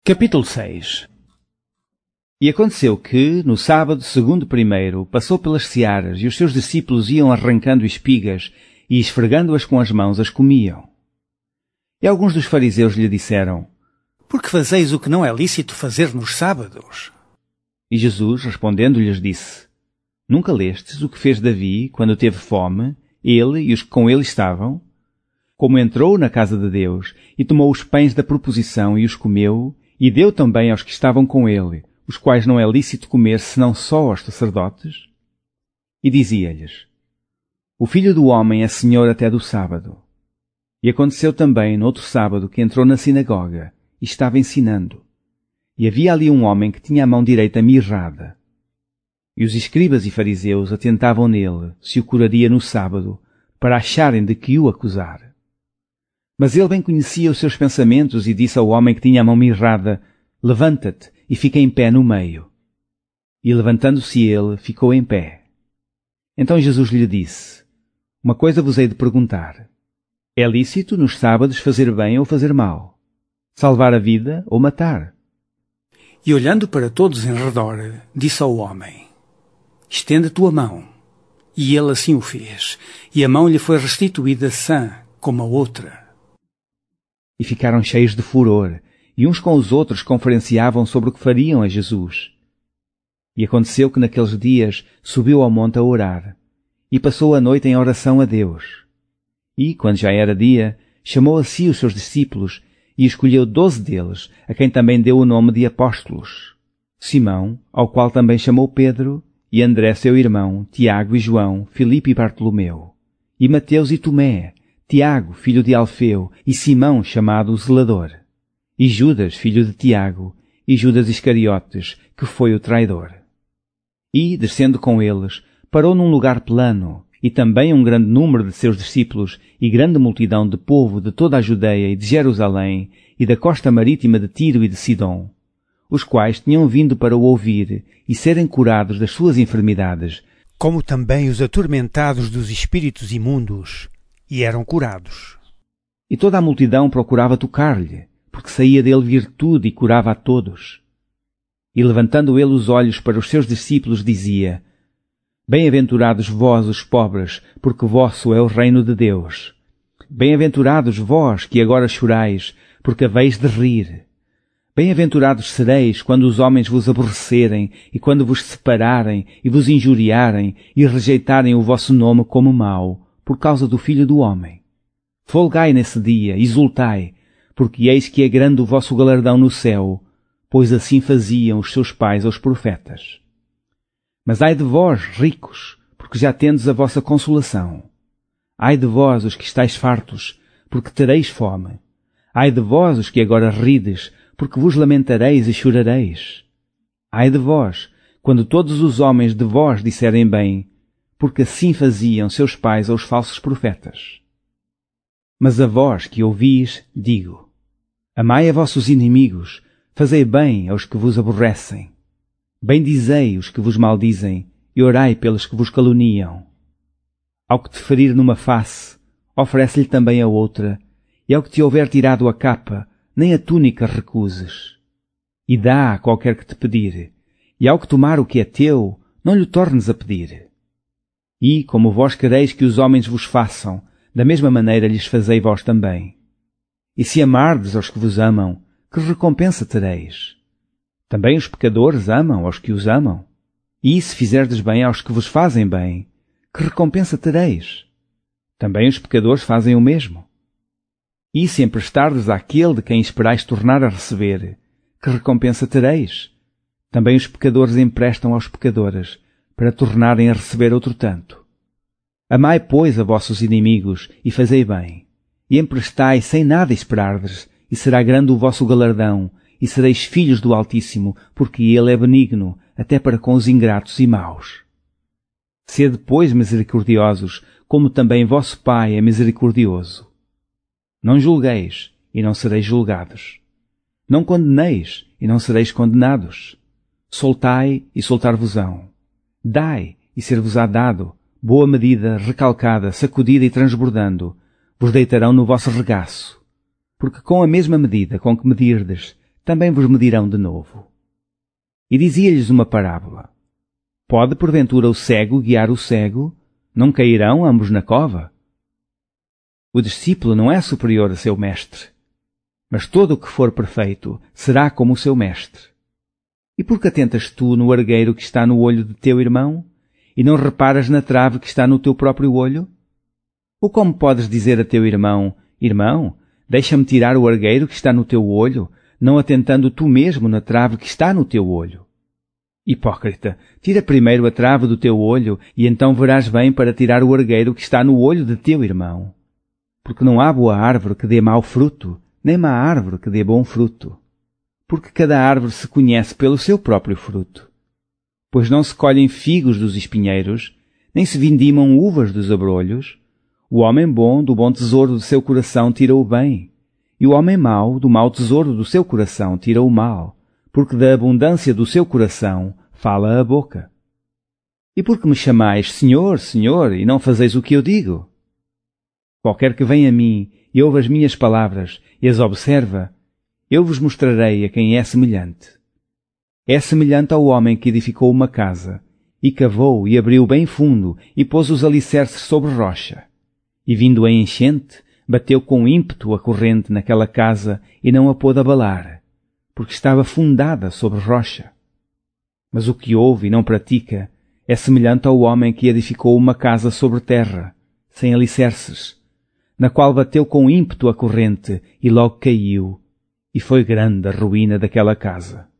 Capítulo 6. E aconteceu que, no sábado segundo primeiro, passou pelas searas, e os seus discípulos iam arrancando espigas, e esfregando-as com as mãos as comiam. E alguns dos fariseus lhe disseram: Por que fazeis o que não é lícito fazer nos sábados? E Jesus, respondendo, lhes disse: Nunca lestes o que fez Davi, quando teve fome, ele e os que com ele estavam? Como entrou na casa de Deus, e tomou os pães da proposição e os comeu, e deu também aos que estavam com ele, os quais não é lícito comer senão só aos sacerdotes? E dizia-lhes: O Filho do Homem é Senhor até do sábado. E aconteceu também, no outro sábado, que entrou na sinagoga, e estava ensinando. E havia ali um homem que tinha a mão direita mirrada. E os escribas e fariseus atentavam nele, se o curaria no sábado, para acharem de que o acusar. Mas ele bem conhecia os seus pensamentos e disse ao homem que tinha a mão mirrada: Levanta-te e fica em pé no meio. E levantando-se ele, ficou em pé. Então Jesus lhe disse: Uma coisa vos hei de perguntar. É lícito nos sábados fazer bem ou fazer mal? Salvar a vida ou matar? E olhando para todos em redor, disse ao homem: Estende a tua mão. E ele assim o fez, e a mão lhe foi restituída sã, como a outra. E ficaram cheios de furor, e uns com os outros conferenciavam sobre o que fariam a Jesus. E aconteceu que naqueles dias subiu ao monte a orar, e passou a noite em oração a Deus. E, quando já era dia, chamou a si os seus discípulos, e escolheu 12 deles, a quem também deu o nome de apóstolos: Simão, ao qual também chamou Pedro, e André seu irmão, Tiago e João, Filipe e Bartolomeu, e Mateus e Tomé, Tiago, filho de Alfeu, e Simão, chamado o Zelador, e Judas, filho de Tiago, e Judas Iscariotes, que foi o traidor. E, descendo com eles, parou num lugar plano, e também um grande número de seus discípulos, e grande multidão de povo de toda a Judeia e de Jerusalém, e da costa marítima de Tiro e de Sidom, os quais tinham vindo para o ouvir e serem curados das suas enfermidades, como também os atormentados dos espíritos imundos, e eram curados. E toda a multidão procurava tocar-lhe, porque saía dele virtude e curava a todos. E levantando ele os olhos para os seus discípulos, dizia: Bem-aventurados vós os pobres, porque vosso é o reino de Deus. Bem-aventurados vós que agora chorais, porque haveis de rir. Bem-aventurados sereis quando os homens vos aborrecerem, e quando vos separarem, e vos injuriarem, e rejeitarem o vosso nome como mau, por causa do Filho do Homem. Folgai nesse dia, exultai, porque eis que é grande o vosso galardão no céu, pois assim faziam os seus pais aos profetas. Mas ai de vós, ricos, porque já tendes a vossa consolação. Ai de vós, os que estáis fartos, porque tereis fome. Ai de vós, os que agora rides, porque vos lamentareis e chorareis. Ai de vós, quando todos os homens de vós disserem bem, porque assim faziam seus pais aos falsos profetas. Mas a vós que ouvis, digo: Amai a vossos inimigos, fazei bem aos que vos aborrecem. Bendizei os que vos maldizem, e orai pelos que vos caluniam. Ao que te ferir numa face, oferece-lhe também a outra, e ao que te houver tirado a capa, nem a túnica recuses. E dá a qualquer que te pedir, e ao que tomar o que é teu, não lhe tornes a pedir. E, como vós quereis que os homens vos façam, da mesma maneira lhes fazei vós também. E se amardes aos que vos amam, que recompensa tereis? Também os pecadores amam aos que os amam. E se fizerdes bem aos que vos fazem bem, que recompensa tereis? Também os pecadores fazem o mesmo. E se emprestardes àquele de quem esperais tornar a receber, que recompensa tereis? Também os pecadores emprestam aos pecadores, para tornarem a receber outro tanto. Amai, pois, a vossos inimigos, e fazei bem. E emprestai sem nada esperardes, e será grande o vosso galardão, e sereis filhos do Altíssimo, porque ele é benigno, até para com os ingratos e maus. Sede, pois, misericordiosos, como também vosso Pai é misericordioso. Não julgueis, e não sereis julgados. Não condeneis, e não sereis condenados. Soltai, e soltar-vos-ão. Dai, e ser-vos-á dado, boa medida, recalcada, sacudida e transbordando, vos deitarão no vosso regaço. Porque com a mesma medida com que medirdes, também vos medirão de novo. E dizia-lhes uma parábola. Pode, porventura, o cego guiar o cego? Não cairão ambos na cova? O discípulo não é superior a seu mestre, mas todo o que for perfeito será como o seu mestre. E por que atentas tu no argueiro que está no olho de teu irmão, e não reparas na trave que está no teu próprio olho? Ou como podes dizer a teu irmão, Irmão, deixa-me tirar o argueiro que está no teu olho, não atentando tu mesmo na trave que está no teu olho? Hipócrita, tira primeiro a trave do teu olho, e então verás bem para tirar o argueiro que está no olho de teu irmão. Porque não há boa árvore que dê mau fruto, nem má árvore que dê bom fruto. Porque cada árvore se conhece pelo seu próprio fruto. Pois não se colhem figos dos espinheiros, nem se vindimam uvas dos abrolhos. O homem bom do bom tesouro do seu coração tira o bem, e o homem mau do mau tesouro do seu coração tira o mal, porque da abundância do seu coração fala a boca. E por que me chamais Senhor, Senhor, e não fazeis o que eu digo? Qualquer que vem a mim e ouve as minhas palavras e as observa, eu vos mostrarei a quem é semelhante. É semelhante ao homem que edificou uma casa, e cavou e abriu bem fundo, e pôs os alicerces sobre rocha. E vindo a enchente, bateu com ímpeto a corrente naquela casa e não a pôde abalar, porque estava fundada sobre rocha. Mas o que ouve e não pratica é semelhante ao homem que edificou uma casa sobre terra, sem alicerces, na qual bateu com ímpeto a corrente e logo caiu, e foi grande a ruína daquela casa.